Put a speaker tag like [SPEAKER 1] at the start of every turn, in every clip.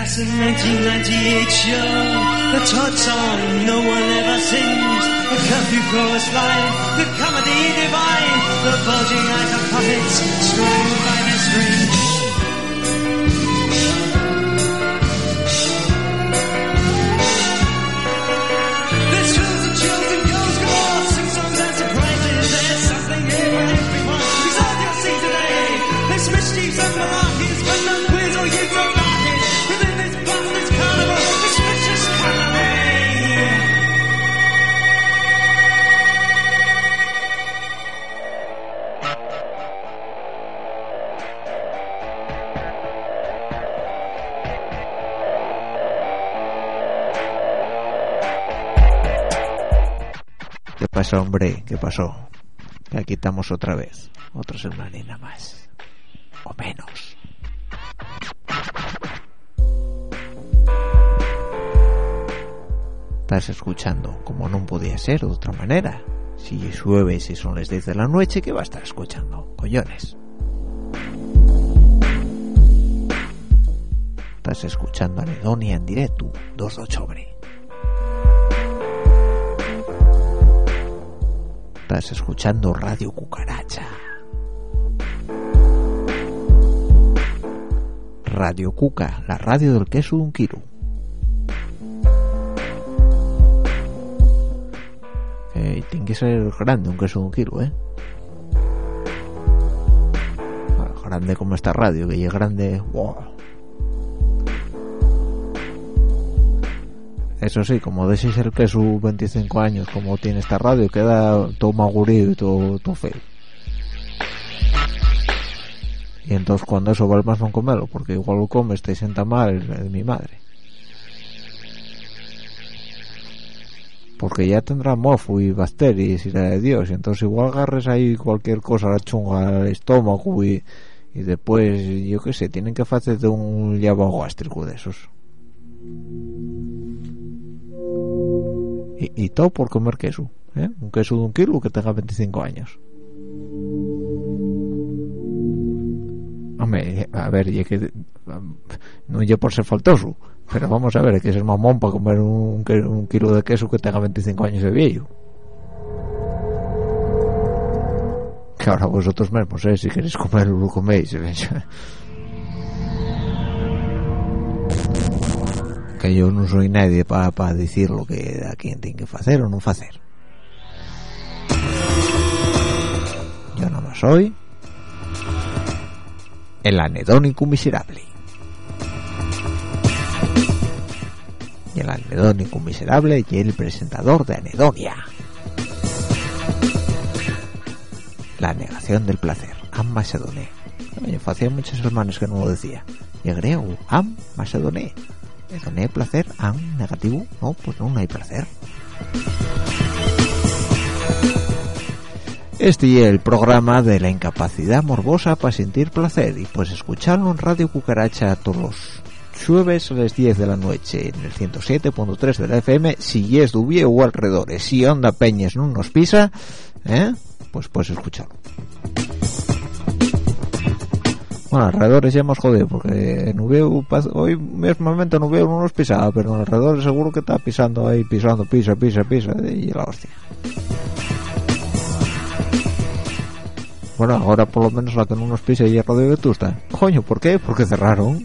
[SPEAKER 1] That's a 1998 show. The Todd song no one ever sings. The curfew chorus line. The comedy divine. The bulging eyes of puppets strung by their strings. There's thrills and chills and goes galore. Sing songs and surprises. There's something here for everyone. He's on your seat today. There's mischiefs and malarkeys, but no quiz or you don't like it. Within this bus, this carnival, this vicious comedy.
[SPEAKER 2] ¿Qué pasó, hombre? ¿Qué pasó? Que aquí estamos otra vez. Otra semanina más. O menos. Estás escuchando, como no podía ser de otra manera. Si llueve, si son las 10 de la noche, ¿qué va a estar escuchando? Collones. Estás escuchando Anedonia en directo, 2 de octubre. Estás escuchando Radio Cucaracha. Radio Cuca, la radio del queso de un kilo. Tiene que ser grande un queso de un kilo, grande como esta radio, que es grande. Wow. Eso sí, como decís el queso 25 años, como tiene esta radio, queda todo magurido y todo feo. Y entonces cuando eso vale más no comerlo, porque igual lo comes te sienta mal de mi madre. Porque ya tendrá mofo y bacterias y la de Dios, y entonces igual agarres ahí cualquier cosa, la chunga al estómago y después, yo qué sé, tienen que hacerte un lavado gástrico de esos. Y todo por comer queso, un queso de un kilo que tenga 25 años. Hombre, a ver, y que no es por ser faltoso, pero vamos a ver, hay que ser mamón para comer un kilo de queso que tenga 25 años de viejo. Que ahora vosotros mismos, si queréis comerlo, lo coméis. Que yo no soy nadie para decir lo que a quien tiene que hacer o no hacer. Yo no más soy el anedónico miserable. Y el anedónico miserable y el presentador de Anedonia. La negación del placer. Am Macedoné. Yo hacía muchas semanas que no lo decía. Y creo, am Macedoné. ¿Doné placer? ¿Am negativo? No, pues no hay placer. Este es el programa de la incapacidad morbosa para sentir placer, y pues escucharlo en Radio Cucaracha todos los jueves a las 10 de la noche en el 107.3 de la FM, si es Dubié o alrededores. Si Onda Peñes no nos pisa, pues puedes escucharlo. Bueno, alrededores ya hemos jodido, porque en Ubieu, hoy mismamente en Ubieu no nos pisaba, pero en alrededores seguro que está pisando ahí, pisa, y la hostia. Bueno, ahora por lo menos la que no nos pisa y es Radio Vetusta. Coño, ¿por qué? Porque cerraron.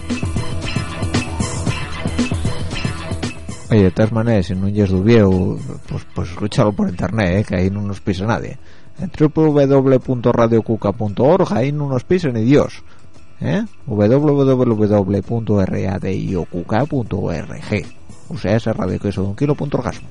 [SPEAKER 2] Oye, de todas maneras, si no es Dubieu, pues escúchalo por internet, que ahí no nos pisa nadie. En www.radiocuca.org, ahí no nos pisa ni Dios. www.radiocuca.org. O sea, ese radio que es de un kilo.orgasmo.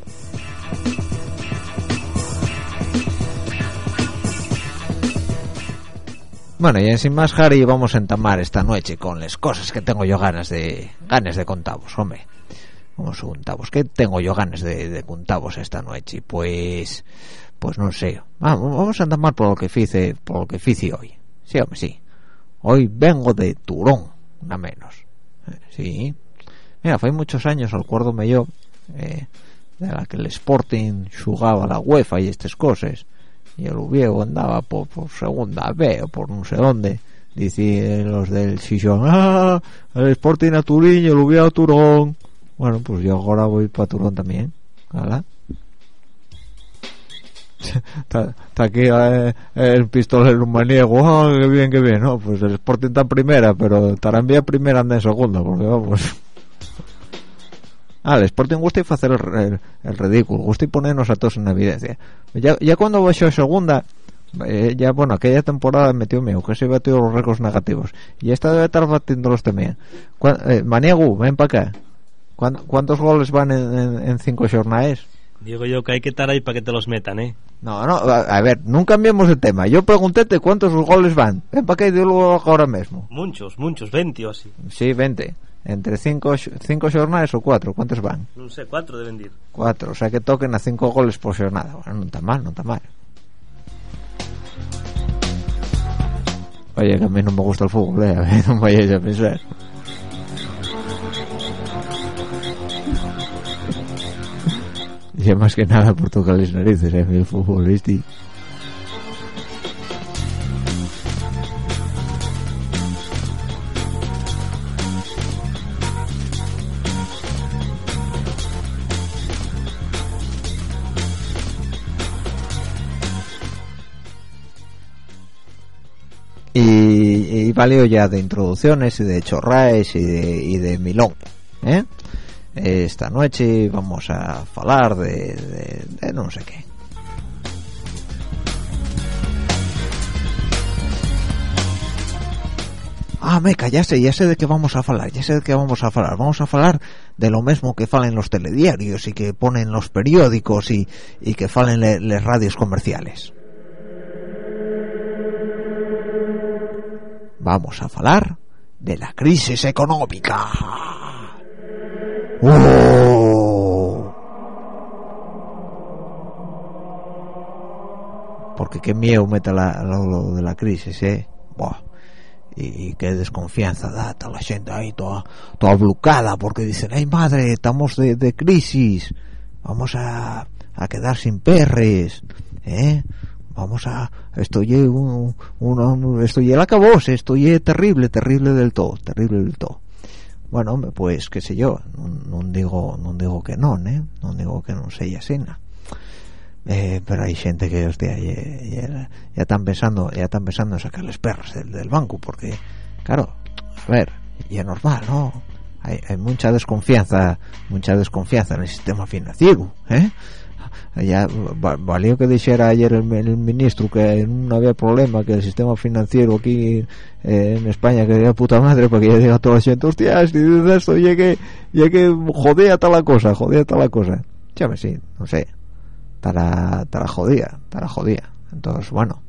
[SPEAKER 2] Bueno, y sin más, Harry, vamos a entamar esta noche con las cosas que tengo yo ganas de contaros, hombre. Vamos a contaros, ¿qué tengo yo ganas de contaros esta noche? Pues no sé. Vamos a entamar por lo que hice hoy. Sí, hombre, sí. Hoy vengo de Turón, nada menos. Sí. Mira, fue muchos años, acuérdome yo, de la que el Sporting jugaba la UEFA y estas cosas. Y el Oviedo andaba por segunda B o por no sé dónde, dicen los del Xixón, el Sporting a Turín y el Ubiao a Turón. Bueno, pues yo ahora voy para Turón también. ¿Hala? Está aquí el pistolero maniego. Qué bien, ¿no? Pues el Sporting está en primera, pero Tarambía primera anda en segunda, porque vamos. El Sporting gusta y hacer el ridículo, gusta y ponernos a todos en evidencia. Ya cuando bajó a segunda, ya bueno, aquella temporada metió mío, que se batió los récords negativos, y esta debe estar batiéndolos también. Maniego, ven para acá. ¿Cuántos goles van en 5 jornadas?
[SPEAKER 3] Digo yo que hay que estar ahí para que te los metan, ¿eh?
[SPEAKER 2] No, a ver, no cambiemos de tema. Yo preguntéte cuántos goles van. Ven para acá y dilo ahora mismo.
[SPEAKER 3] Muchos, 20 o así.
[SPEAKER 2] Sí, 20. Entre 5 jornadas o 4, ¿cuántos van?
[SPEAKER 3] No sé, 4 deben ir.
[SPEAKER 2] 4, o sea que toquen a 5 goles por jornada. Bueno, no está mal. Oye, que a mí no me gusta el fútbol, a ver, no vayáis a pensar. Y más que nada por tocar las narices, el fútbol, ¿viste? Y valió ya de introducciones y de chorraes y de milón, ¿eh? Esta noche vamos a hablar de no sé qué. Meca, ya sé de qué vamos a hablar. Vamos a hablar de lo mismo que falen los telediarios y que ponen los periódicos y que falen las radios comerciales. Vamos a hablar de la crisis económica. Porque qué miedo mete lo de la crisis, y qué desconfianza da a la gente ahí toda blucada, porque dicen, ay madre, estamos de crisis, vamos a quedar sin perres, estoy el acabose, estoy terrible del todo. Bueno, pues qué sé yo, no digo que no sea así, ¿no? Pero hay gente que, hostia, ya están pensando en sacarles perros del banco, porque claro, a ver, y es normal, ¿no? Hay mucha desconfianza en el sistema financiero, ya valió que dijera ayer el ministro que no había problema, que el sistema financiero aquí en España, que era puta madre, para que ya diga toda la gente, hostia, si dices esto, ya que jodía tal la cosa, ya sí, no sé, estará jodida. Entonces, bueno,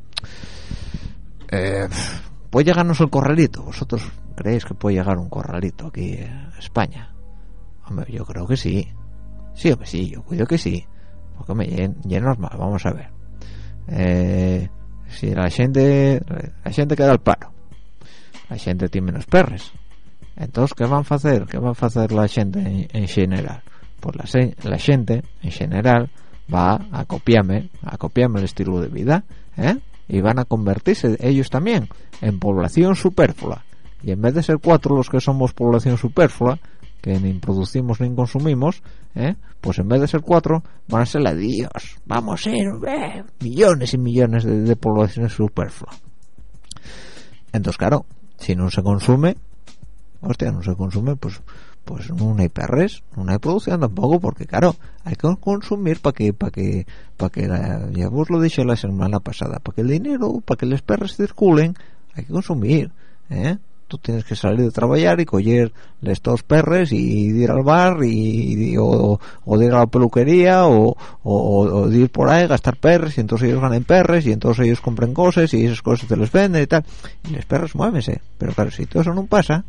[SPEAKER 2] puede llegarnos el corralito. ¿Vosotros creéis que puede llegar un corralito aquí a España? Hombre, yo creo que sí. Yo creo que sí. Porque ya es normal, vamos a ver. Si la gente queda al paro, la gente tiene menos perres, entonces ¿qué van a hacer la gente en general? Pues la gente en general va a copiarme el estilo de vida, y van a convertirse ellos también en población superflua, y en vez de ser 4 los que somos población superflua, que ni producimos ni consumimos, pues en vez de ser 4 van a ser la Dios, vamos a ser millones y millones de población superflua. Entonces claro, si no se consume, pues no hay perres, no hay producción tampoco, porque claro, hay que consumir para que ya vos lo dije la semana pasada, para que el dinero, para que los perres circulen, hay que consumir, Tú tienes que salir de trabajar y coger estos perres y ir al bar o de ir a la peluquería o de ir por ahí, gastar perres, y entonces ellos ganan perres y entonces ellos compran cosas y esas cosas te les venden y tal, y los perros muévense. Pero claro, si todo eso no pasa,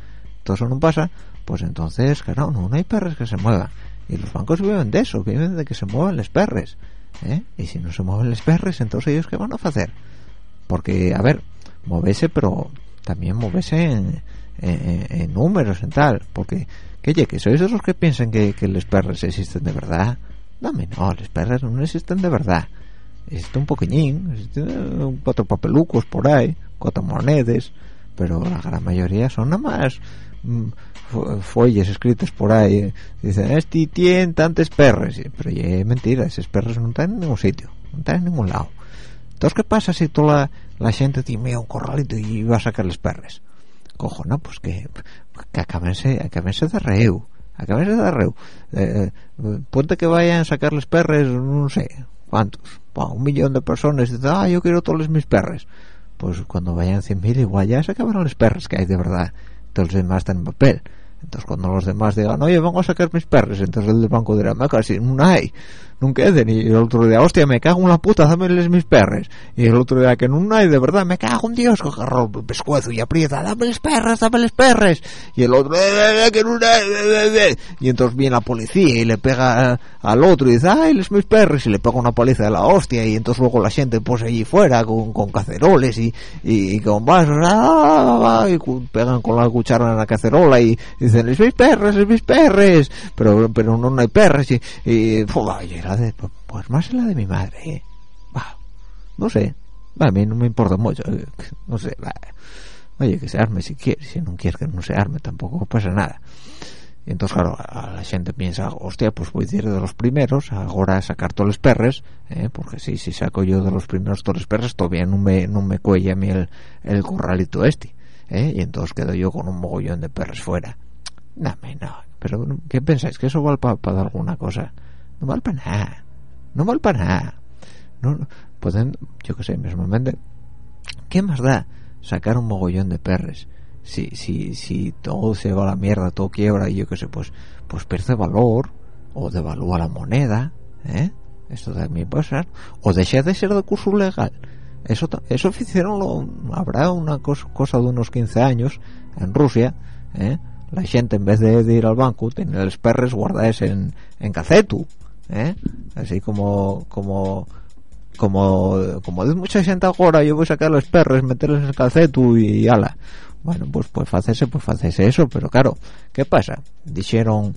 [SPEAKER 2] pues entonces claro, no hay perres que se muevan, y los bancos viven de eso, viven de que se muevan los perres, y si no se mueven los perres, entonces ellos ¿qué van a hacer? Porque a ver, moverse, pero también moverse en números, en tal, porque que sois esos que piensan que los perros existen de verdad. No, los perros no existen de verdad. existe un poquillín, existe 4 papelucos por ahí, 4 monedas, pero la gran mayoría son nada más folles escritas por ahí. Dicen, este tiene tantos perres, pero ya es mentira, esos perres no están en ningún sitio, no están en ningún lado. Entonces, ¿qué pasa si toda la gente tiene un corralito y va a sacarles perres? Cojona, pues que acábense de reu. Ponte que vayan a sacarles perres, no sé cuántos, 1 millón de personas, y dicen, yo quiero todos mis perres. Pues cuando vayan 100.000 igual ya se acabaron los perres que hay de verdad, todos los demás están en papel. Entonces cuando los demás digan, oye, vengo a sacar mis perres, entonces el del banco dirá, casi no hay, no queden. Y el otro día, hostia, me cago en la puta, dámeles mis perres. Y el otro día, que no hay, de verdad, me cago en Dios, que agarra el pescuezo y aprieta, dámeles perres. Y el otro, que no hay. Y entonces viene la policía y le pega al otro y dice, les mis perres, y le pega una paliza de la hostia. Y entonces luego la gente pues allí fuera con caceroles y con vasos, y pegan con la cuchara en la cacerola y dicen, es mis perres, pero no hay perres. Y era de, pues más la de mi madre, no sé, a mí no me importa mucho, no sé, oye, que se arme si quiere, si no quiere que no se arme tampoco pasa nada. Y entonces claro, a la gente piensa, hostia, pues voy a ir de los primeros ahora a sacar todos los perres, porque si saco yo de los primeros todos los perres todavía no me cuella a mí el corralito y entonces quedo yo con un mogollón de perres fuera. No, pero ¿qué pensáis? ¿Que eso vale para alguna cosa? No vale para nada. No pueden, yo qué sé, mismamente, ¿qué más da sacar un mogollón de perres? Si todo se va a la mierda, todo quiebra y yo qué sé, pues pierde valor o devalúa la moneda, esto también puede ser, o deja de ser de curso legal. Eso hicieron, habrá una cosa de unos 15 años en Rusia, la gente en vez de ir al banco tenía los perres guardados en cacetu, así como dice mucha gente ahora, yo voy a sacar los perres, meterlos en el cacetu y ala. Bueno, pues hacerse eso, pero claro, ¿qué pasa? Dijeron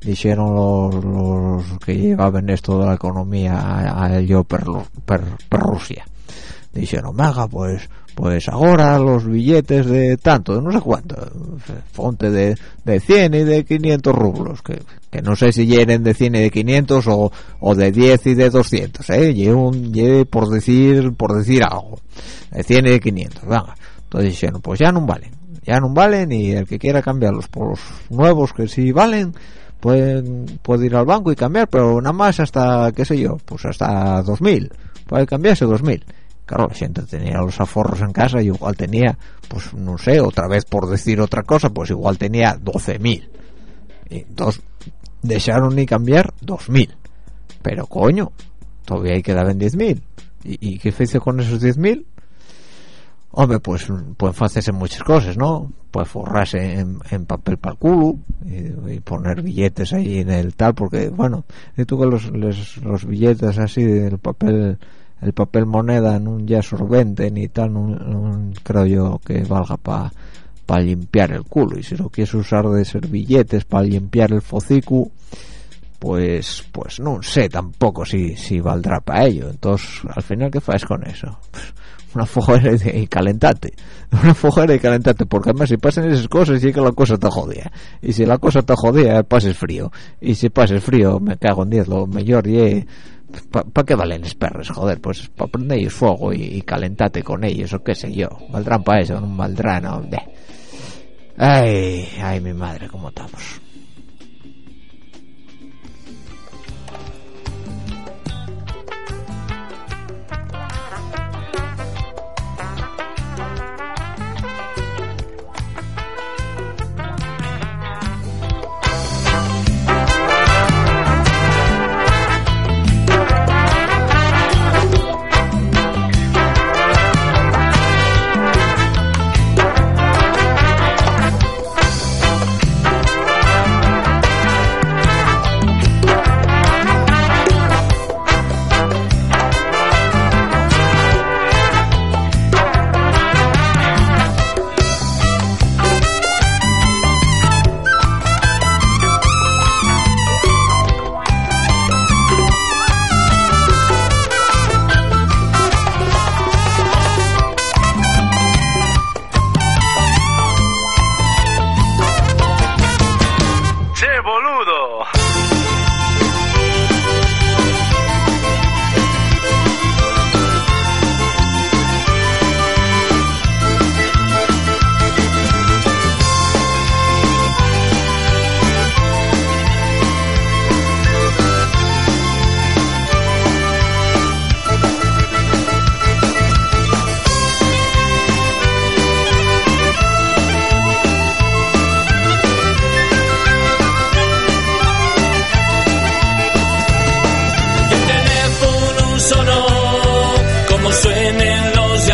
[SPEAKER 2] los que llevaban esto de la economía a ello per Rusia. Dijeron, pues ahora los billetes de tanto, de no sé cuánto, fonte de 100 y de 500 rublos, que no sé si llenen de 100 y de 500 o de 10 y de 200, lleve por decir algo, de 100 y de 500, venga. Entonces dijeron, pues ya no valen y el que quiera cambiarlos por los nuevos que sí valen, puede ir al banco y cambiar, pero nada más hasta, qué sé yo, pues hasta 2.000, puede cambiarse 2.000. Claro, la gente tenía los aforros en casa y igual tenía, pues no sé, otra vez por decir otra cosa, pues igual tenía 12.000. Y entonces dejaron ni cambiar 2.000. Pero coño, todavía ahí quedaban 10.000. ¿Y qué hice con esos 10.000? Hombre, pues pueden hacerse muchas cosas, ¿no? Puede forrarse en papel para el culo y poner billetes ahí en el tal, porque, bueno, y tú que los billetes así, el papel moneda no ya solvente ni tal, no creo yo que valga para limpiar el culo, y si lo quieres usar de ser billetes para limpiar el focicu, pues no sé tampoco si valdrá para ello. Entonces al final, ¿qué haces con eso? Una fogera y calentate, porque además si pasan esas cosas y que la cosa te jodía, y si la cosa te jodía pases frío, y si pases frío me cago en 10, lo mejor y ¿para qué valen los perros? Joder, pues para prender ellos fuego y calentate con ellos, o qué sé yo, valdrán para eso, no valdrán, no. Ay mi madre, cómo estamos.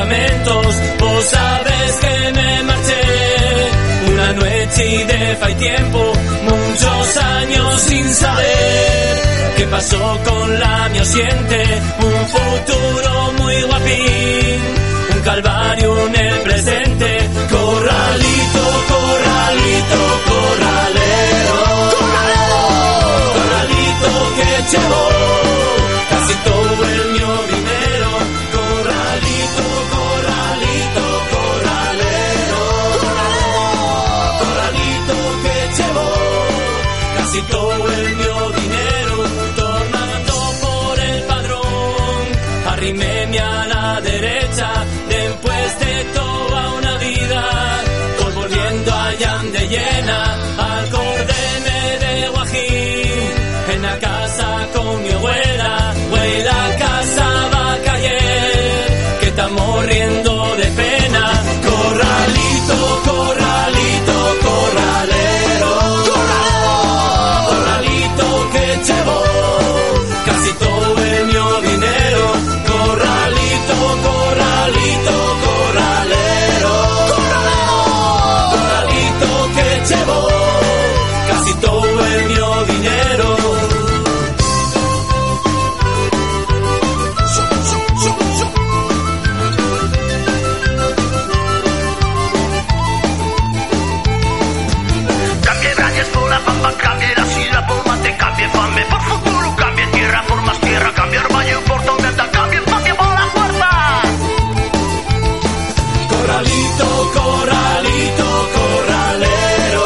[SPEAKER 4] lamentos, vos sabes que me marché una noche y de fai tiempo, muchos años sin saber qué pasó con la mi oyente, un futuro muy guapín, un calvario en el presente, corralito, corralito, corralero, corralito que llevo casi todo el mío dinero, corralito, corralito, corralero, corralito que llevo casi todo el mío dinero, tornando por el padrón, arrimeme a la derecha, después de toda una vida, voy volviendo allá de llena, acordéme de Guajín, en la casa con mi abuela, güey, la casa va a caer, que estamos riendo de pena, corralito, corralito, corralero, corralito que llevo casi todo el mío dinero, corralito, corralito, corralero, corralito que llevo casi todo el mío dinero.
[SPEAKER 5] Cambie rayas por la pampa, cambie la silla por mate, cambie fame por futuro, cambie tierra por más tierra, cambie armaño por tormenta, cambie espacio por la fuerza.
[SPEAKER 4] Corralito, corralito, corralero,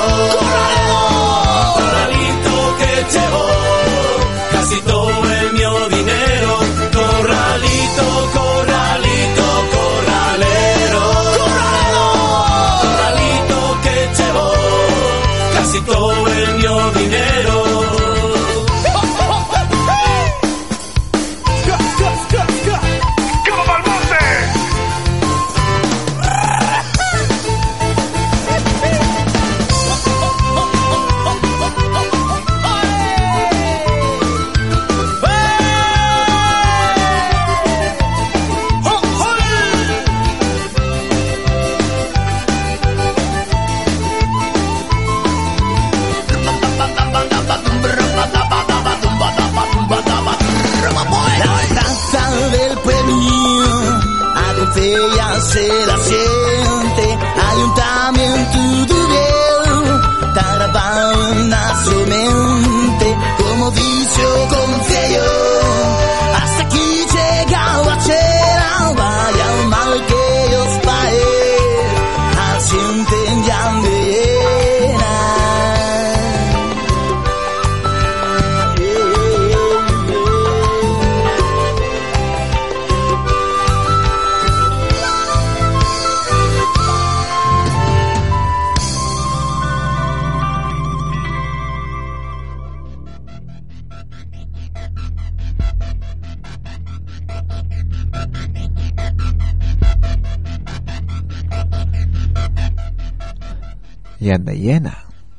[SPEAKER 4] corralito que llevo casi todo el mío dinero, corralito, corralito, corralero, corralito que llevo casi todo el mío dinero.
[SPEAKER 5] ¡Que va pa'l monte!
[SPEAKER 6] La plaza del pueblillo, Agoncella se la siente, ayuntamiento de Biel, está grabado en nuestra mente, como vicio concello, hasta aquí llega la bachera, vaya el mal que ellos paen, asienten ya de llena.
[SPEAKER 2] Y anda llena.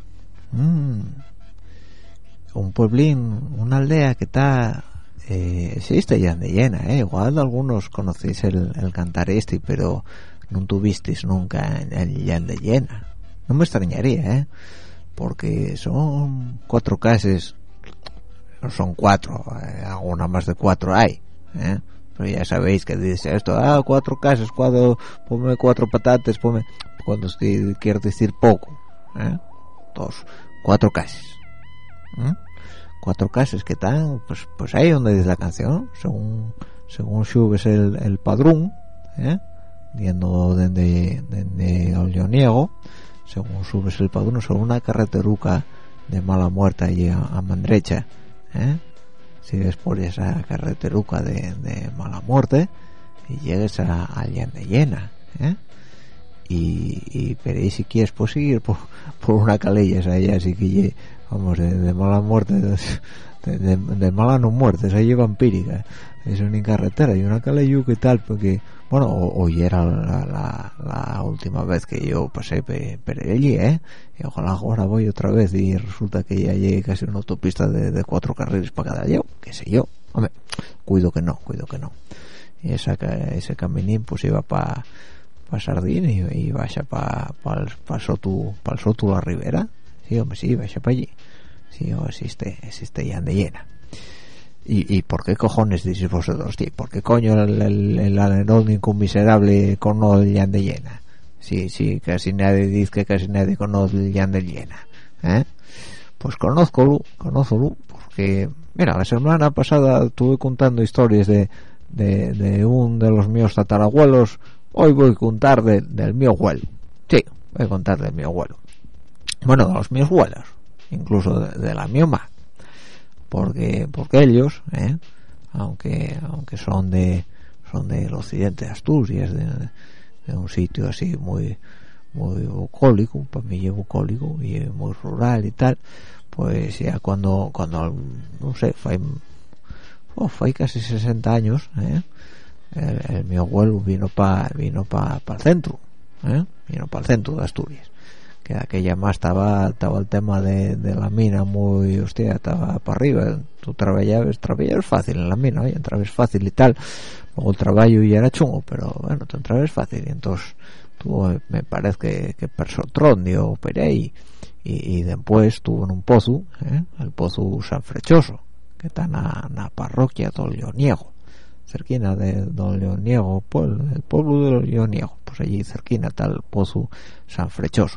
[SPEAKER 2] Un pueblín, una aldea que está existe ya anda llena, igual algunos conocéis el cantar este, pero no tuvisteis nunca el llande llena. No me extrañaría, porque son 4 casas, no son 4, alguna más de 4 hay, pero ya sabéis que dice esto, 4 casas, ponme 4 patates, ponme, cuando quiero decir poco, 4 casas, 4 casas que están, pues ahí donde dice la canción, según subes el padrón, yendo desde Ollloniego, según subes el padrón, sobre una carreteruca de Mala Muerta y a Mandrecha, sigues por esa carreteruca de Mala Muerte y llegues a Llande Llena, y pero ahí si quieres pues seguir por una calella esa allá, así que vamos, de Mala Muerte, de Mala no muerte, esa lleva vampírica, es una carretera y una calella que tal, porque bueno, hoy era la última vez que yo pasé por allí, y ojalá ahora voy otra vez y resulta que ya llegué casi una autopista de 4 carriles para cada lado, qué sé yo, hombre, cuido que no, y ese caminín pues iba para Sardín y vaya para el sotu la Ribera. Sí, hombre, sí, vaya para allí. Sí, existe ya de llena. ¿Y por qué cojones decís vosotros, tío? ¿Por qué coño el anecdónico miserable conoce el Llan de Llena? Sí, casi nadie dice que casi nadie conoce el Llan de Llena, ¿eh? Pues conózcolo, porque, mira, la semana pasada estuve contando historias de uno de los míos tatarabuelos. Hoy voy a contar del mío abuelo. Sí, voy a contar del mío abuelo. Bueno, de los míos abuelos, incluso de la mi mamá. Porque ellos, aunque son del occidente de Asturias, de un sitio así muy bucólico, para mí es bucólico y muy rural y tal, pues ya cuando no sé, fue casi 60 años, mi abuelo vino para el centro, vino para el centro de Asturias, que aquella más estaba el tema de la mina muy, hostia, estaba para arriba. Tú trabajabas fácil en la mina, oye, entrabas fácil y tal. Luego el trabajo ya era chungo, pero bueno, tú entrabas fácil. Y entonces tuvo, me parece que Persotrón dio Perey y después tuvo en un pozo, el pozo San Frechoso, que está en la parroquia de Leoniego, cerquina de Don Leoniego, el pueblo de Leoniego, pues allí cerquina está el pozo San Frechoso.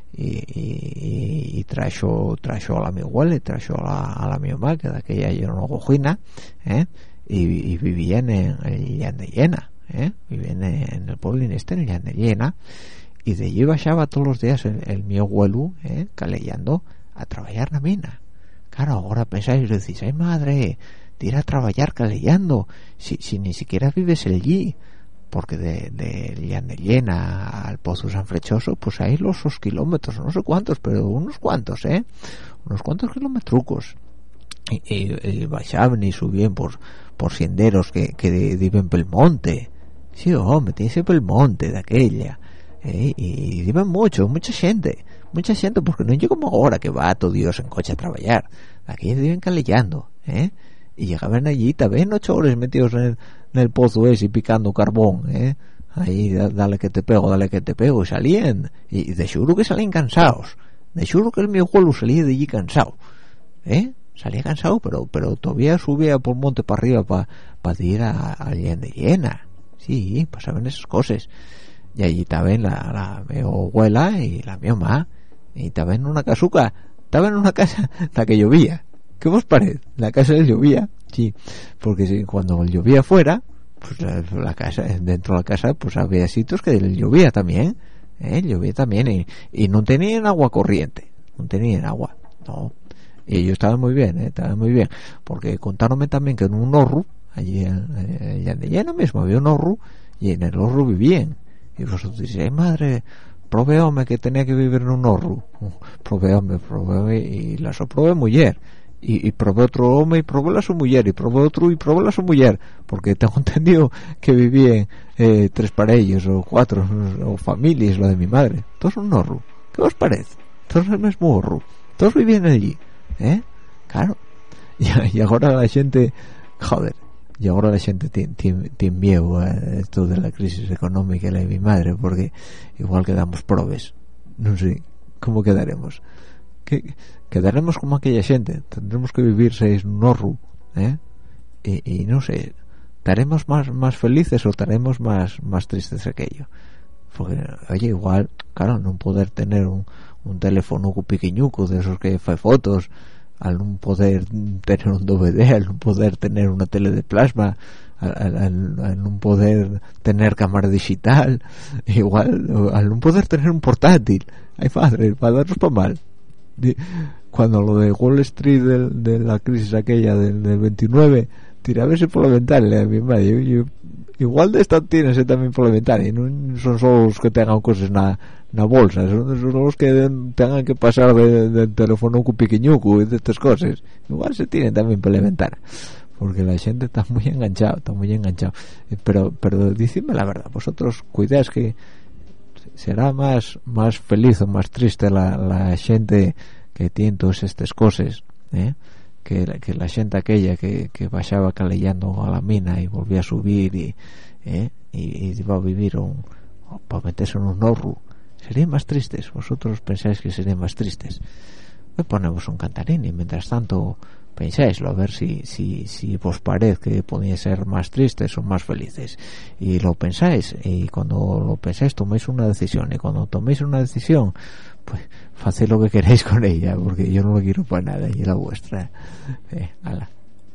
[SPEAKER 2] Y trajo a la mi abuela y trajo a la mi mamá, que de aquella era una gojina, y vivían en el Llan de Llena, vivían en el pueblo en el Llan de Llena, y de allí bajaba todos los días el mi abuelo, calellando a trabajar en la mina. Claro, ahora pensáis y decís, ay madre, de ir a trabajar calellando, si ni siquiera vives allí. Porque de Llan de Llena al Pozo San Frechoso, pues hay los kilómetros, no sé cuántos, pero unos cuantos, unos cuantos kilometrucos. Y bajaban y subían por senderos que viven pel monte. Sí, metíanse pel monte de aquella. Y viven mucha gente, porque no es como ahora que va todo Dios en coche a trabajar. Aquí viven calellando, y llegaban allí también 8 horas metidos en el pozo ese picando carbón, ahí dale que te pego, y salían, y de seguro que salían cansados, de seguro que el mi abuelo salía de allí cansado, salía cansado, pero todavía subía por monte para arriba para ir a Llan de Llena. Sí, pasaban esas cosas. Y allí también la mi abuela y la mi mamá, y también en una casuca, estaba en una casa la que llovía. ¿Qué os parece? La casa llovía, sí, porque cuando llovía fuera, pues la casa, dentro de la casa, pues había sitios que llovía también, y no tenían agua corriente, no, y ellos estaban muy bien, porque contáronme también que en un horru, allí en Llan de Llena mismo había un horru, y en el horru vivían, y vosotros dices, madre, probéome que tenía que vivir en un horru, probéome, y la soprobé mujer. Y probé otro hombre y probé a su mujer, y probé otro y probé a su mujer, porque tengo entendido que vivían 3 parellos o 4 o familias, lo de mi madre, todos un horru. ¿Qué os parece? Todos el mismo horru, todos vivían allí, claro. Y ahora la gente, tiene miedo a esto de la crisis económica de mi madre, porque igual quedamos probes, no sé cómo quedaremos. Quedaremos como aquella gente, tendremos que vivir 6 en un horru, y no sé, estaremos más felices o estaremos más tristes de aquello, porque oye, igual, claro, no poder tener un teléfono pequeñuco de esos que hace fotos, al no poder tener un DVD, al no poder tener una tele de plasma, al no poder tener cámara digital, igual al no poder tener un portátil, ay padre, para darnos para mal. Cuando lo de Wall Street de la crisis aquella del 29, tirabese por la ventana a mi madre, yo, igual de esta tienes también por la ventana, y no son solo los que tengan cosas en la bolsa, son los que tengan que pasar del teléfono pequeñuco y de estas cosas, igual se tienen también por la ventana, porque la gente está muy enganchado, pero decidme la verdad, vosotros cuidáis que será más feliz o más triste la gente que tiene todas estas cosas, que la gente aquella que bajaba calellando a la mina y volvía a subir y iba a vivir para meterse en un horro, serían más tristes. Vosotros pensáis que serían más tristes. Pues ponemos un cantarín y mientras tanto pensáislo, a ver si vos parece que podíais ser más tristes o más felices, y lo pensáis, y cuando lo pensáis toméis una decisión, y cuando toméis una decisión pues haced lo que queréis con ella, porque yo no lo quiero para nada y es la vuestra. Hala.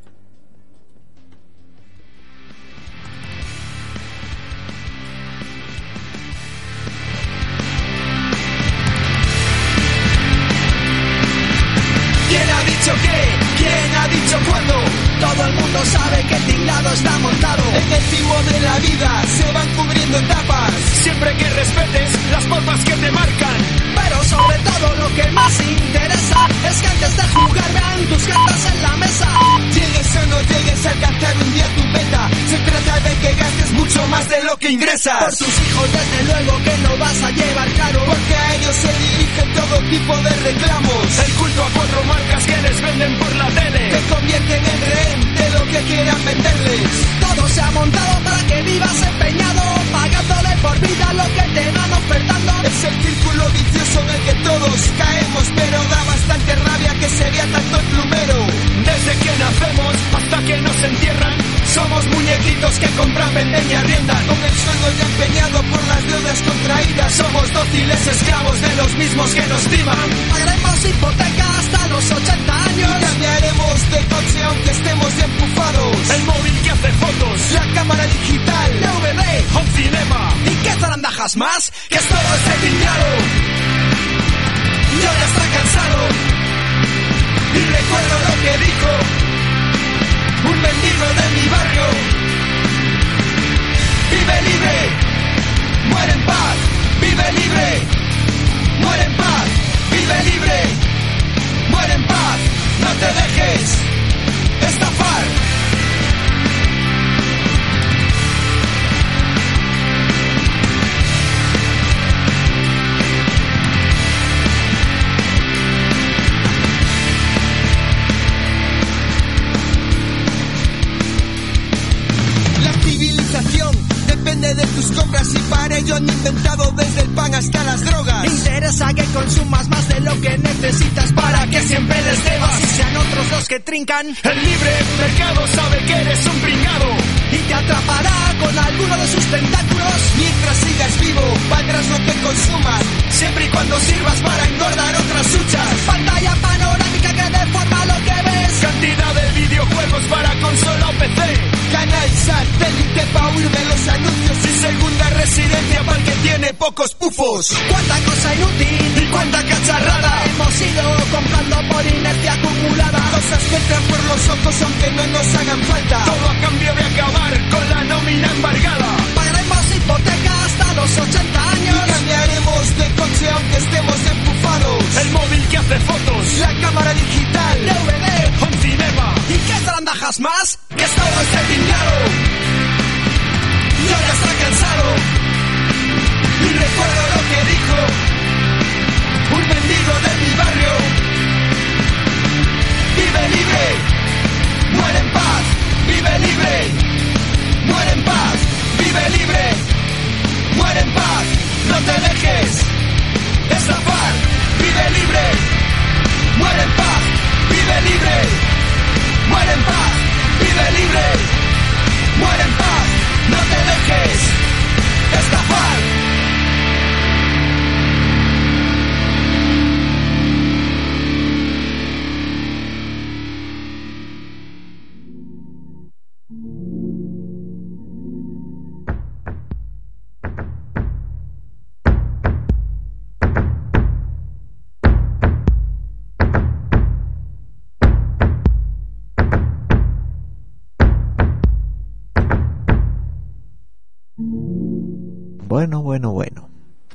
[SPEAKER 6] ¿Quién ha dicho qué? ¿Quién ha dicho cuándo? Todo el mundo sabe que el tinglado está montado. En el timo de la vida se van cubriendo etapas. Siempre que respetes las pautas que te marcan. Pero sobre todo lo que más interesa es que antes de jugar vean tus cartas en la mesa. Llegues o no llegues a alcanzar un día tu meta, se trata de que gastes mucho más de lo que ingresas. Por tus hijos desde luego que no vas a llevar caro, porque a ellos se dirigen todo tipo de reclamos. El culto a 4 marcas que les venden por la tele te convierten en rehén de lo que quieran venderles. Todo se ha montado para que vivas empeñado, pagándole por vida lo que te van ofertando. Es el círculo vicioso en el que todos caemos, pero da bastante rabia que se vea tanto el plumero. Desde que nacemos hasta que nos entierran, somos muñequitos que compran, venden y arriendan. Con el sueldo ya empeñado por las deudas contraídas, somos dóciles esclavos de los mismos que nos timan. Pagaremos hipoteca hasta los 80 años y cambiaremos de coche aunque estemos ya empufados. El móvil que hace fotos, la cámara digital, DVD, home cinema. ¿Y qué zarandajas más? Que es todo ese dinero. Yo ya está cansado y recuerdo lo que dijo un mendigo de mi barrio: vive libre, muere en paz, vive libre, muere en paz, vive libre, muere en paz, no te dejes estafar. Depende de tus compras y para ello han inventado desde el pan hasta las drogas. Interesa que consumas más de lo que necesitas para que siempre les debas y sean otros los que trincan. El libre mercado sabe que eres un pringado y te atrapará con alguno de sus tentáculos. Mientras sigas vivo, valdrás lo que consumas, siempre y cuando sirvas para engordar otras huchas. Pantalla panorámica que deforma lo que ves, cantidad de videojuegos para consola o PC, canal satélite pa' huir de los anuncios y segunda residencia para el que tiene pocos pufos. Cuánta cosa inútil y cuánta cacharrada hemos ido comprando por inercia acumulada. Cosas que entran por los ojos aunque no nos hagan falta, todo a cambio de acabar con la nómina embargada. Pagaremos hipoteca hasta los 80 años y cambiaremos de coche aunque estemos empufados. El móvil que hace fotos, la cámara digital, DVD, home cinema. ¿Y qué zarandajas más? Que es todo este dinero. Yo ya está cansado y recuerdo lo que dijo un mendigo de mi barrio: vive libre, muere en paz, vive libre, muere en paz, vive libre, muere en paz, no te dejes estafar, vive libre, muere en paz, vive libre, muere en paz, vive libre, muere en paz, no te dejes estafar.
[SPEAKER 2] Bueno.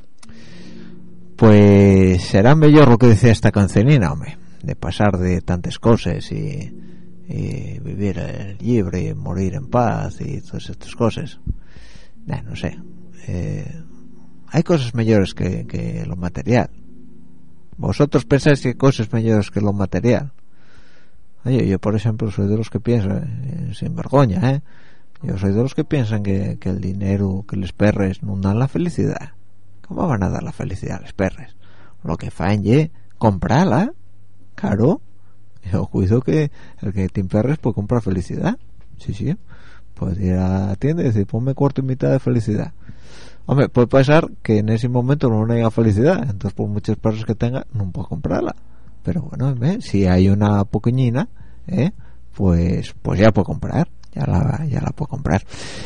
[SPEAKER 2] Pues será mejor lo que decía esta cancionina, hombre, de pasar de tantas cosas y vivir libre, morir en paz y todas estas cosas. No sé. Hay cosas mejores que lo material. ¿Vosotros pensáis que hay cosas mejores que lo material? Oye, yo por ejemplo soy de los que piensan, sin vergüenza, yo soy de los que piensan que el dinero, que los perres no dan la felicidad. ¿Cómo van a dar la felicidad a los perres? Lo que fan es comprarla, claro. Yo cuido que el que tiene perres puede comprar felicidad. Sí, puede ir a la tienda y decir, ponme cuarto y mitad de felicidad. Hombre, puede pasar que en ese momento no haya felicidad, entonces por muchos perros que tenga no puedo comprarla. Pero bueno, si hay una pequeñina, pues ya puedo comprar, ya la puedo comprar.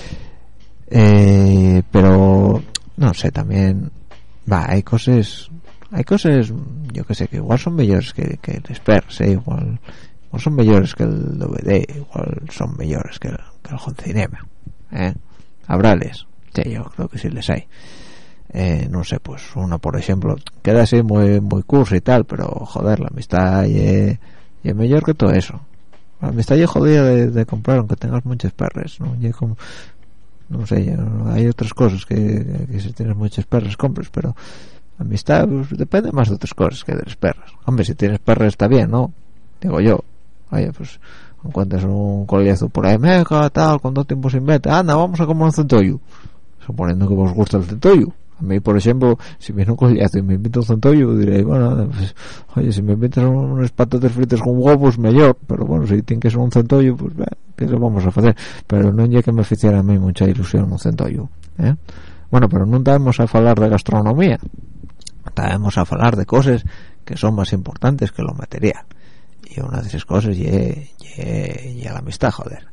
[SPEAKER 2] Pero no sé, también hay cosas, yo que sé, que igual son mejores que el Spurs, igual son mejores que el DVD, igual son mejores que el home cinema, habrales, sí, yo creo que sí les hay. No sé, pues uno por ejemplo queda así muy curso y tal, pero joder, la amistad es mejor que todo eso. La amistad es jodida de comprar aunque tengas muchos perres, ¿no? No sé, hay otras cosas que si tienes muchos perros compres, pero amistad pues, depende más de otras cosas que de los perros. Hombre, si tienes perros está bien, ¿no? Digo yo, oye, pues encuentras un collazo por ahí, mega, tal, con 2 tiempos sin vete, anda, vamos a comer un centollo, suponiendo que os gusta el centollo. A mí, por ejemplo, si viene un collazo y me invita un centollo, diré, bueno, pues, oye, si me invitas unos patatas fritas con huevos, mejor, pero bueno, si tiene que ser un centollo, pues, ¿qué le vamos a hacer? Pero no es que me hiciera a mí mucha ilusión un centollo, Bueno, pero no estamos a hablar de gastronomía, estamos a hablar de cosas que son más importantes que lo material, y una de esas cosas es la amistad, joder,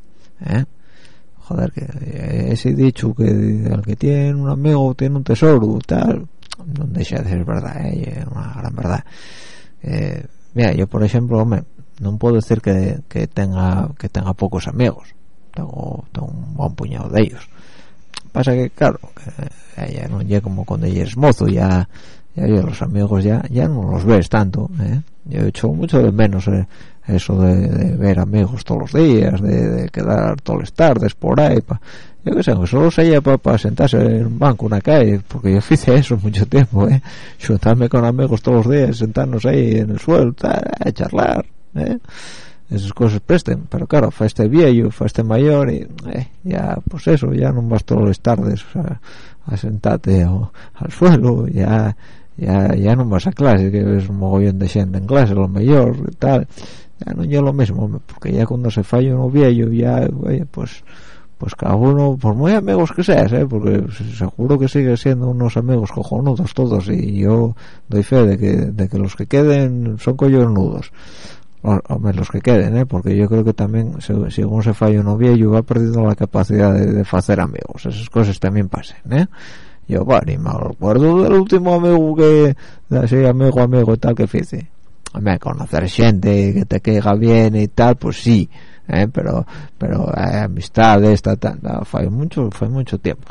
[SPEAKER 2] joder, que ese dicho que el que tiene un amigo tiene un tesoro, tal, no deja de ser verdad, es una gran verdad. Mira, yo por ejemplo, hombre, no puedo decir que tenga pocos amigos, tengo un buen puñado de ellos. Pasa que claro, que ya no llega como cuando ya eres mozo, ya los amigos ya no los ves tanto, Yo he hecho mucho de menos eso de ver amigos todos los días, de quedar todas las tardes por ahí, yo que sé, solo se para sentarse en un banco, una calle, porque yo hice eso mucho tiempo, juntarme con amigos todos los días, sentarnos ahí en el suelo, a charlar, esas cosas presten, pero claro, fue este viejo, fue este mayor y ya, pues eso, ya no vas todas las tardes a sentarte al suelo, ya no vas a clase, que ves un mogollón de gente en clase, lo mejor y tal, ya no es lo mismo, porque ya cuando se falla uno viejo, ya, oye, pues cada uno, por muy amigos que seas, porque seguro que sigue siendo unos amigos cojonudos todos, y yo doy fe de que los que queden son cojonudos, hombre, los que queden, porque yo creo que también si uno se falla uno viejo va perdiendo la capacidad de hacer amigos, esas cosas también pasan, Yo, bueno, y me acuerdo del último amigo que, así, amigo y tal, que hice. Conocer gente que te caiga bien y tal, pues sí, pero amistades, fue mucho tiempo.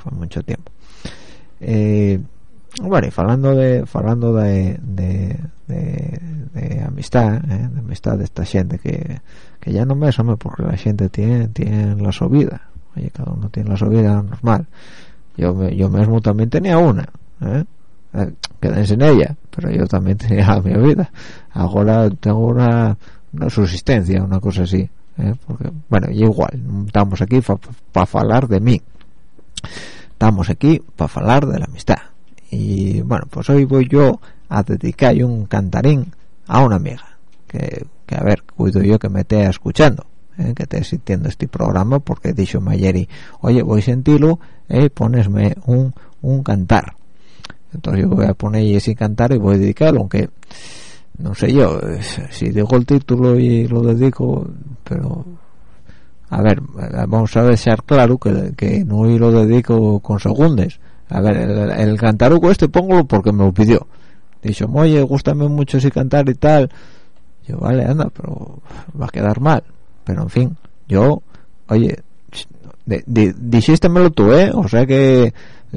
[SPEAKER 2] Bueno, y hablando de amistad, de amistad de esta gente que ya no me asome, porque la gente tiene la su vida, oye, cada uno tiene la su vida normal. Yo mismo también tenía una, quedé en ella, pero yo también tenía la mi vida. Ahora tengo una subsistencia, una cosa así, porque bueno, y igual estamos aquí para hablar de mí, estamos aquí para hablar de la amistad. Y bueno, pues hoy voy yo a dedicar un cantarín a una amiga que a ver, cuido yo que me esté escuchando, que esté sintiendo este programa, porque he dicho Mayeri, oye, voy a sentirlo, ponesme un cantar. Entonces yo voy a poner ese cantar y voy a dedicarlo, aunque no sé yo si digo el título y lo dedico, pero a ver, vamos a dejar claro que no lo dedico con segundos. A ver, el cantaruco póngalo porque me lo pidió. Dicho, oye, gústame mucho ese cantar y tal. Yo, vale, anda, pero va a quedar mal. Pero en fin, yo, oye, dijéstemelo tú, o sea que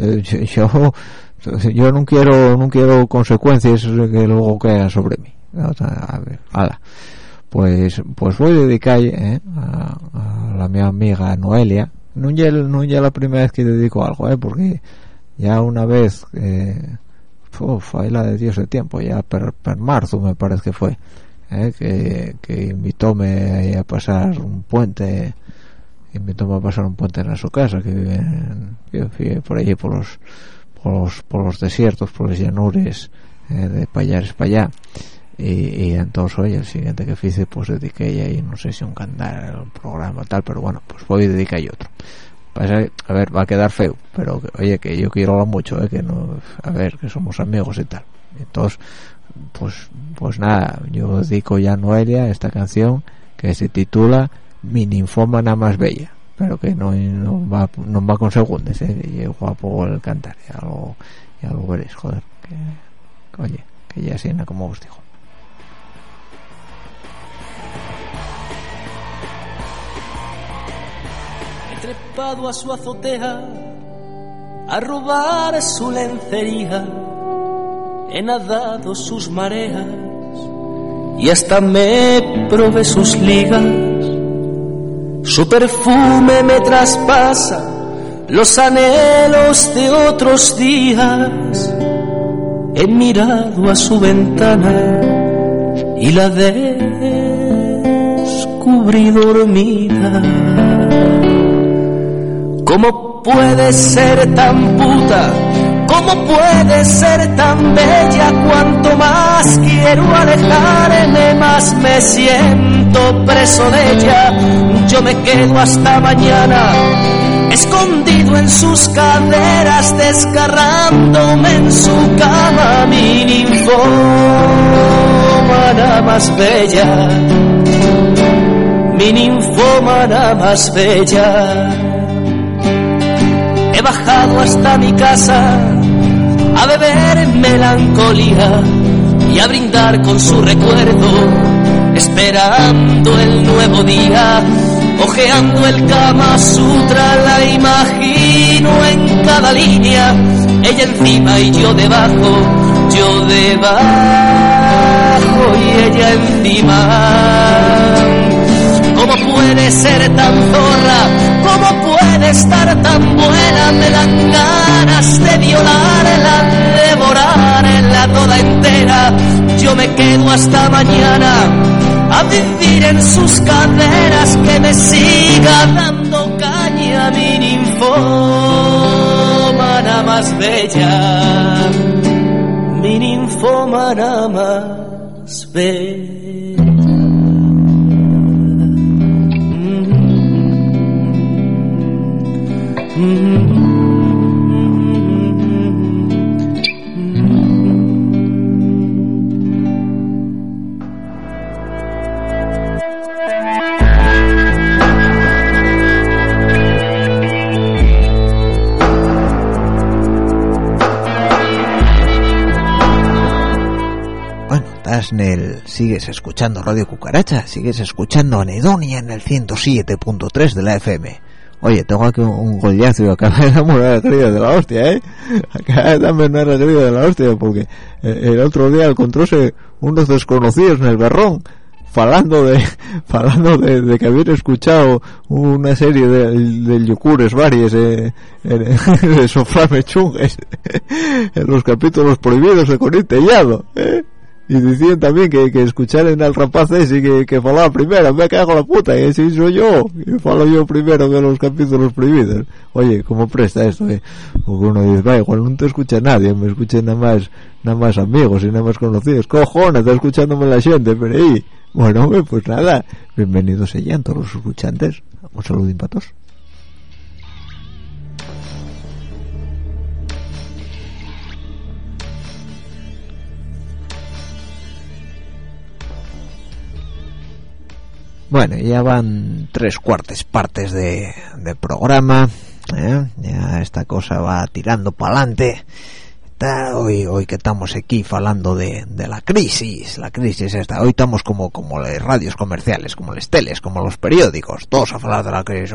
[SPEAKER 2] yo no quiero consecuencias que luego quedan sobre mí. O sea, a ver, hala. Pues voy a dedicar a la mi amiga Noelia. No ya la primera vez que dedico algo, porque ya una vez fue la de Dios de tiempo, ya per marzo me parece que fue, que invitóme a pasar un puente en su casa, que vive por allí por los desiertos, por las llanuras de Payares para allá, y entonces oye, el siguiente que hice pues dediqué ahí, no sé si un cantar el programa tal, pero bueno, pues voy a dedicar y otro. A ver, va a quedar feo, pero oye, que yo quiero mucho, que no, a ver, que somos amigos y tal. Entonces pues nada, yo dedico ya a Noelia esta canción que se titula Mi ninfómana más bella, pero que no va con segundos, y es guapo el cantar, ya lo veréis, joder, que oye, que ya suena como os digo.
[SPEAKER 4] He trepado a su azotea a robar su lencería, he nadado sus mareas y hasta me probé sus ligas. Su perfume me traspasa los anhelos de otros días. He mirado a su ventana y la descubrí dormida. ¿Cómo puede ser tan puta? ¿Cómo puede ser tan bella? Cuanto más quiero alejarme, más me siento preso de ella. Yo me quedo hasta mañana, escondido en sus caderas, desgarrándome en su cama. Mi ninfómana más bella, mi ninfómana más bella. He bajado hasta mi casa a beber melancolía y a brindar con su recuerdo, esperando el nuevo día. Ojeando el Kama Sutra la imagino en cada línea, ella encima y yo debajo y ella encima. ¿Cómo puede ser tan zorra? ¿Cómo puede estar tan buena? Me dan ganas de violarla, devorarla toda entera. Yo me quedo hasta mañana a vivir en sus caderas, que me siga dando caña. Mi ninfómana más bella, mi ninfómana más bella.
[SPEAKER 2] Sigues escuchando Radio Cucaracha, sigues escuchando Anedonia en el 107.3 de la FM. Oye, tengo aquí un gollazo y acaba de darme una alegría de la hostia, acaba de darme una alegría de la hostia, porque el otro día encontróse unos desconocidos en el Berrón falando de que habían escuchado una serie de yocures varias de Soframe Chungues en los capítulos prohibidos de Corín Tellado, y decían también que escucharan al rapaz ese que falaba primero. Me cago en la puta, y ese soy yo, y falo yo primero de los capítulos prohibidos. Oye, ¿cómo presta esto? Porque uno dice, va, igual no te escucha nadie, me escuchan nada más amigos y nada más conocidos. Cojones, está escuchándome la gente, pero ahí. Bueno, pues nada, bienvenidos sean todos los escuchantes. Un saludín para todos. Bueno, ya van 3/4 partes de programa, ya esta cosa va tirando para adelante. Hoy que estamos aquí hablando de la crisis esta, hoy estamos como las radios comerciales, como las teles, como los periódicos, todos a hablar de la crisis,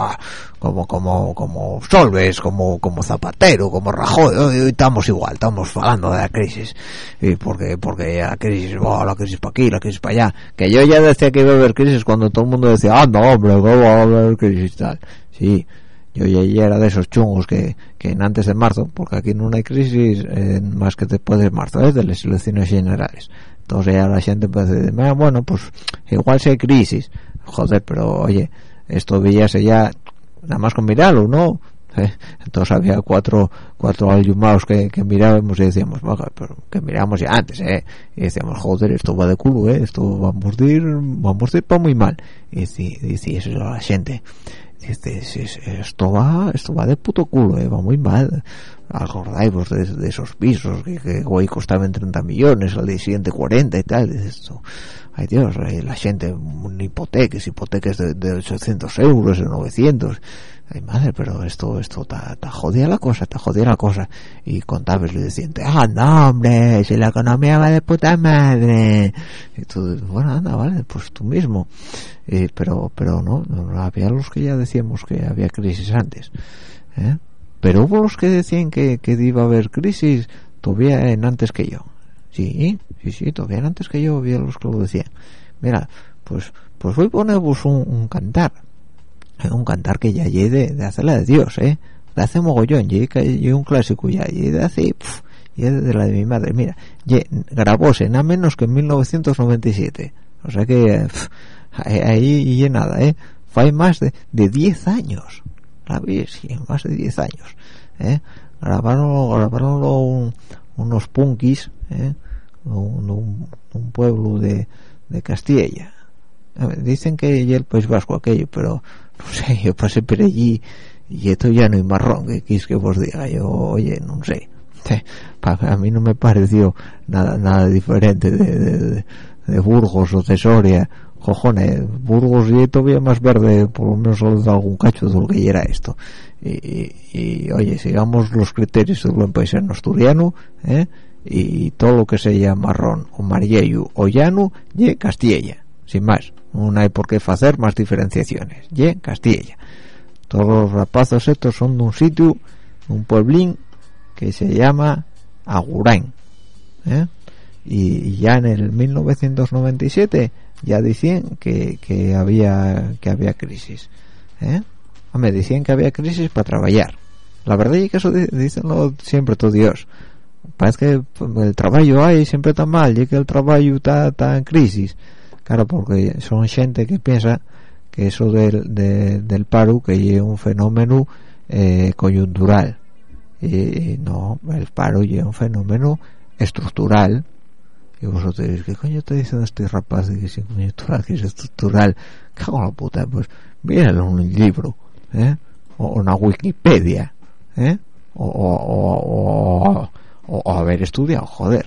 [SPEAKER 2] como Solves, como Zapatero, como Rajoy. Hoy estamos igual, estamos hablando de la crisis, y porque la crisis para aquí, la crisis para allá, que yo ya decía que iba a haber crisis cuando todo el mundo decía, no hombre, ¿cómo va a haber crisis tal? Sí, yo ya era de esos chungos que en antes de marzo, porque aquí no hay crisis más que después de marzo, de las elecciones generales. Entonces ya la gente puede decir, bueno, pues igual si hay crisis, joder, pero oye, esto veíase ya nada más con mirarlo, ¿no? Entonces había cuatro allumados que mirábamos y decíamos, pero que mirábamos ya antes, y decíamos, joder, esto va de culo, esto vamos a ir para muy mal. Y dice eso a la gente, dice, esto va de puto culo, va muy mal. Acordáis vos de esos pisos que hoy costaban 30 millones, al día siguiente 40 y tal. Dice esto, ay Dios, la gente, hipotecas de 800 euros, de 900. Ay madre, pero esto está jodida la cosa, y contables le decían, no hombre, si la economía va de puta madre, y tú, bueno, anda, vale, pues tú mismo, pero no había los que ya decíamos que había crisis antes, pero hubo los que decían que iba a haber crisis todavía antes que yo, sí, todavía antes que yo había los que lo decían. Mira, pues voy a poneros un cantar que ya llegue de hacerla de Dios, de hace mogollón, llegue un clásico ya, llegue de hace, llegue de la de mi madre, mira, grabóse nada menos que en 1997, o sea que ahí nada, fue más de 10 años, la Virgen, más de 10 años, grabaronlo unos punkis, un pueblo de Castilla. Dicen que y el País Vasco aquello, pero no sé, yo pasé por allí y esto ya no hay marrón, que quis que vos diga yo, oye, no sé, a mí no me pareció nada diferente de Burgos o de Soria, cojones. Burgos y todavía más verde, por lo menos solo de algún cacho de lo que era esto, y oye, sigamos los criterios del buen paisano asturiano, y todo lo que sea marrón o amarillelo o llano y Castilla, sin más, no hay por qué hacer más diferenciaciones, y Castilla. Todos los rapazos estos son de un sitio, un pueblín que se llama Agurain, y ya en el 1997 ya decían que había crisis, me decían que había crisis para trabajar. La verdad es que eso dicen siempre todo Dios. Parece que el trabajo hay siempre está mal, y que el trabajo está en crisis. Claro, porque son gente que piensa que eso del paro que es un fenómeno coyuntural, y no, el paro es un fenómeno estructural. Y vosotros diréis, ¿qué coño está diciendo este rapaz de que es coyuntural, que es estructural? Cago en la puta, pues míralo en un libro, o una Wikipedia, o haber estudiado, joder.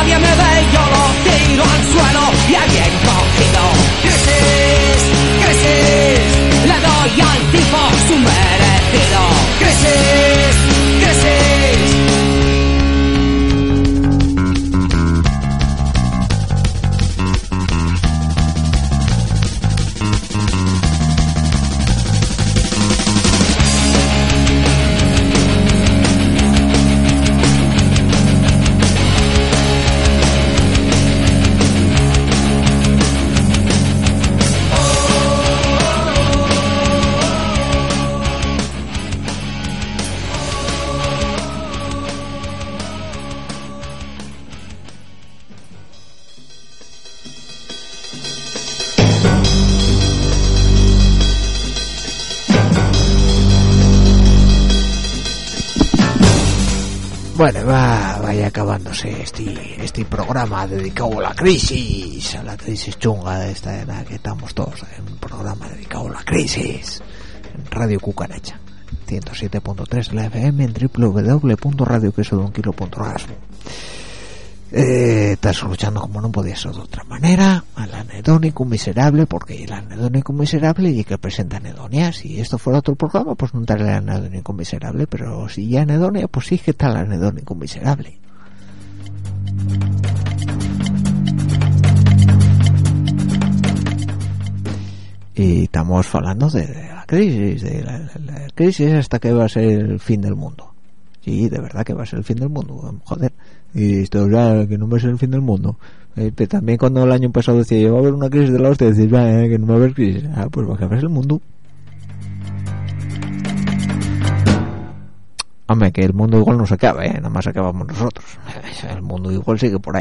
[SPEAKER 6] nadie me ve, yo lo tiro al suelo y a bien cogido. Crisis, crisis, le doy al tipo su merecido. Crisis, crisis.
[SPEAKER 2] Bueno, vaya acabándose este programa dedicado a la crisis chunga de esta en la que estamos todos, un programa dedicado a la crisis en Radio Cucaracha 107.3 la FM en www.radioquesodonquilo.ras. Estás escuchando, como no podía ser de otra manera, al anedónico miserable, porque el anedónico miserable y que presenta anedonia. Si esto fuera otro programa, pues no estaría el anedónico miserable, pero si ya anedonia, pues sí que está el anedónico miserable. Y estamos hablando de la crisis, la crisis hasta que va a ser el fin del mundo. Sí, de verdad que va a ser el fin del mundo, joder. Y esto ya que no va a ser el fin del mundo. Pero también cuando el año pasado decía yo va a haber una crisis de la hostia, decís que no va a haber crisis. Pues va a acabar el mundo. Hombre, que el mundo igual no se acaba, nada más acabamos nosotros. El mundo igual sigue por ahí.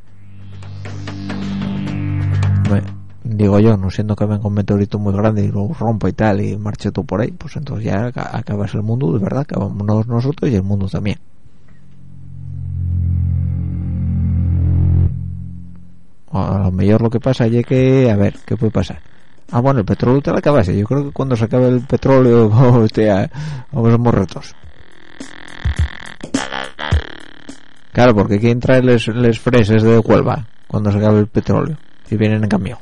[SPEAKER 2] Digo yo, no siendo que venga un meteorito muy grande y lo rompa y tal y marche todo por ahí, pues entonces ya acabas el mundo, de verdad, acabamos nosotros y el mundo también. A lo mejor lo que pasa es que, a ver, ¿qué puede pasar? Bueno, el petróleo te lo acabase. Yo creo que cuando se acabe el petróleo vamos a morretos. Claro, porque ¿quién trae les freses de Huelva cuando se acabe el petróleo? Si vienen en camión.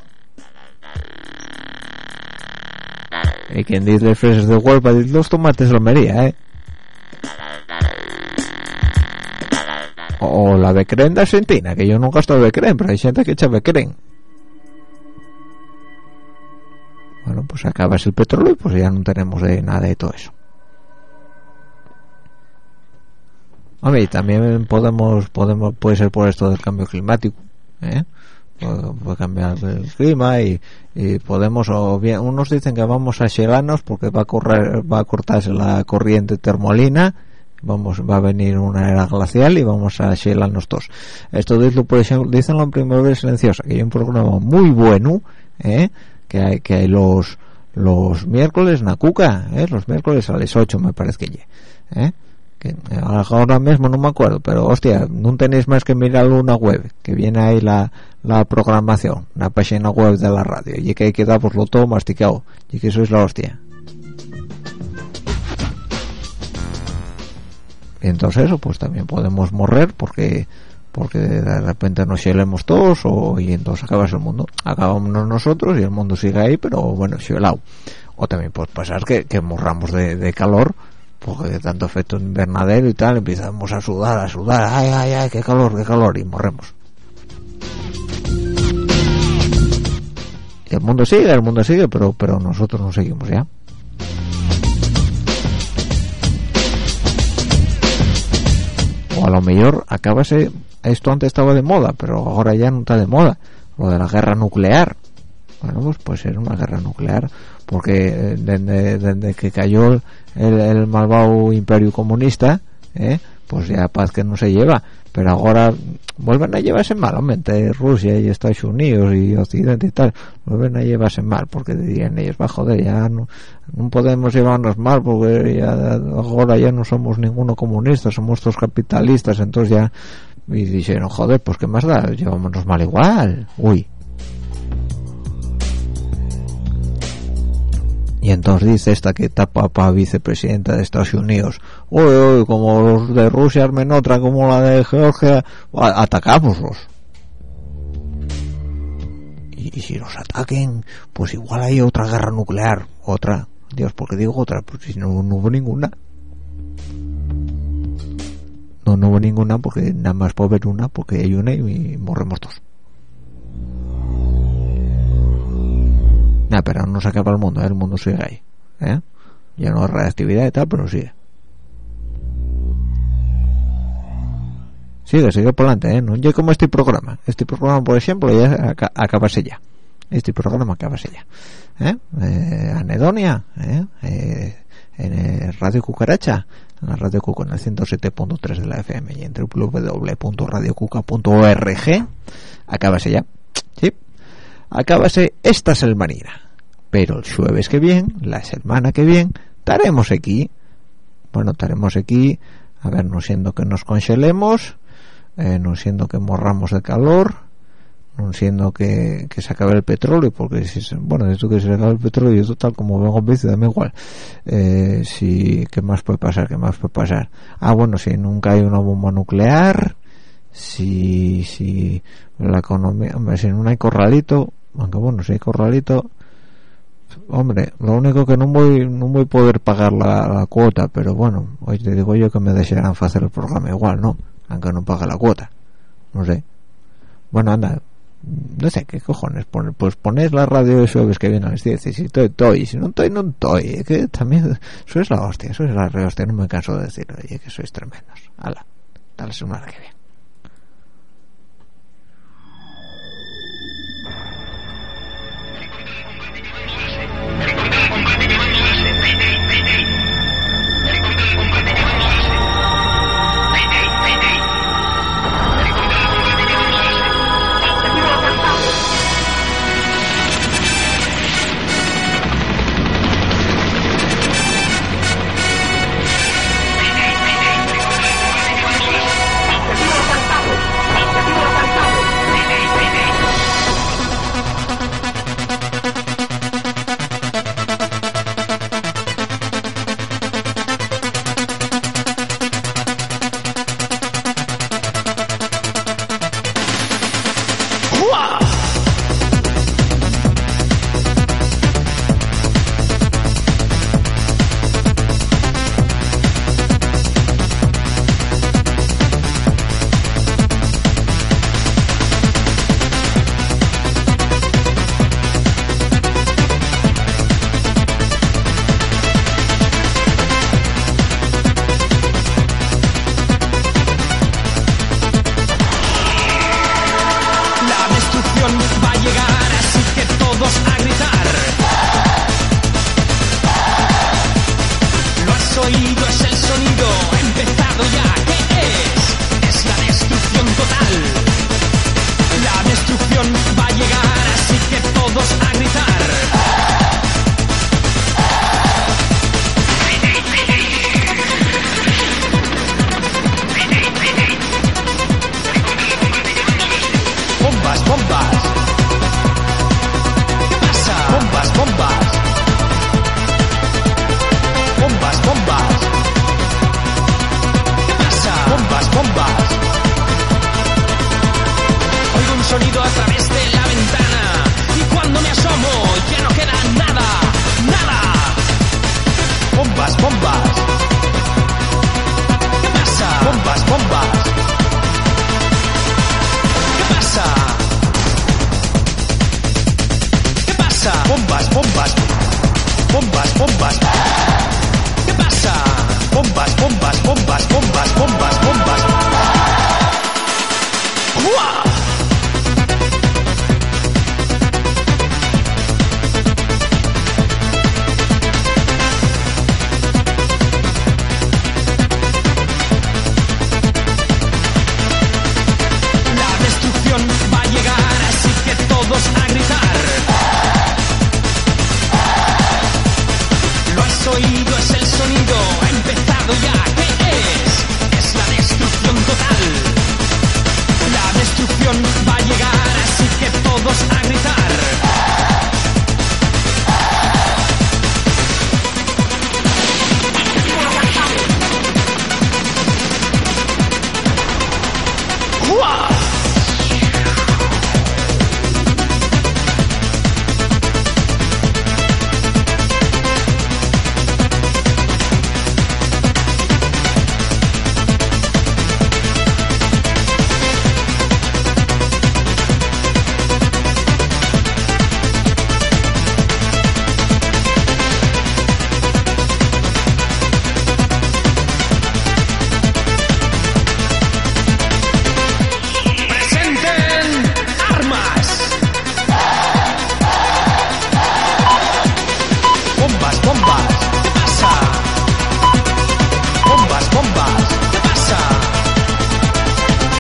[SPEAKER 2] Y quien dice les freses de Huelva dice los tomates de Almería, O la becren de Argentina, que yo nunca he estado becren, pero hay gente que echa becren. Bueno, pues acabas el petróleo y pues ya no tenemos nada de todo eso. Hombre, y también puede ser por esto del cambio climático, puede cambiar el clima y podemos, o bien unos dicen que vamos a xelanos porque va a cortarse la corriente termolina, va a venir una era glacial y vamos a xelarnos todos. Esto por ejemplo, dicen en Primavera Silenciosa, que hay un programa muy bueno, que hay los miércoles en la Cuca, los miércoles a las 8 me parece que que ahora mismo no me acuerdo, pero hostia, no tenéis más que mirarlo una web, que viene ahí la programación, una página web de la radio, y que hay que daroslo todo masticado, y que eso es la hostia. Y entonces eso, pues también podemos morrer porque de repente nos xelemos todos, y entonces acabas el mundo, acabamos nosotros y el mundo sigue ahí, pero bueno, xelado. O también puede pasar que morramos de calor, porque de tanto efecto invernadero y tal, empezamos a sudar, ay, qué calor, y morremos. Y el mundo sigue, pero nosotros no seguimos ya. O a lo mejor acabase, esto antes estaba de moda, pero ahora ya no está de moda, lo de la guerra nuclear. Bueno, pues puede ser una guerra nuclear, porque desde que cayó el malvado imperio comunista, pues ya paz que no se lleva, pero ahora vuelven a llevarse mal, entre Rusia y Estados Unidos y Occidente y tal, vuelven a llevarse mal, porque dirían ellos, joder, ya no podemos llevarnos mal, porque ya ahora ya no somos ninguno comunista, somos todos capitalistas, entonces ya, y dijeron, joder, pues qué más da, llevámonos mal igual, uy. Y entonces dice esta que está para vicepresidenta de Estados Unidos, uy, como los de Rusia armen otra como la de Georgia, atacámoslos. Y si los ataquen, pues igual hay otra guerra nuclear, otra. Dios, ¿por qué digo otra? Pues si no hubo ninguna. No hubo ninguna, porque nada más puede haber una, porque hay una y morremos dos. Nah, pero no se acaba el mundo sigue ahí, ya no hay reactividad y tal, pero sigue por delante, no yo como este programa por ejemplo ya acabase ya, este programa acabase ya, Anedonia, en Radio Cucaracha, en la Radio Cuca, en el 107.3 de la FM y en www.radiocuca.org acabase ya, sí, acabase esta selmanina, pero el jueves que viene, la semana que viene, estaremos aquí, a ver, no siendo que nos congelemos, no siendo que morramos de calor, no siendo que se acabe el petróleo, porque si esto que se acabe el petróleo, total, como vengo en bici, dame igual. Si, ¿qué más puede pasar? Si nunca hay una bomba nuclear, si la economía, si no hay corralito, aunque si hay corralito, hombre, lo único que no voy a poder pagar la cuota, pero bueno, hoy te digo yo que me desearán hacer el programa igual, ¿no? Aunque no pague la cuota, no sé. Bueno, anda, no sé qué cojones, pues ponéis la radio de jueves que viene a las 10, y si estoy, si no estoy, no estoy, es que también sois la hostia, no me canso de decirlo, oye, que sois tremendos. Hala, hasta la semana que viene.
[SPEAKER 6] Sonido a través de la ventana y cuando me asomo ya no queda nada. Bombas. ¿Qué pasa? Bombas. ¿Qué pasa? ¿Qué pasa? Bombas. ¿Qué pasa? Bombas. ¡Uah!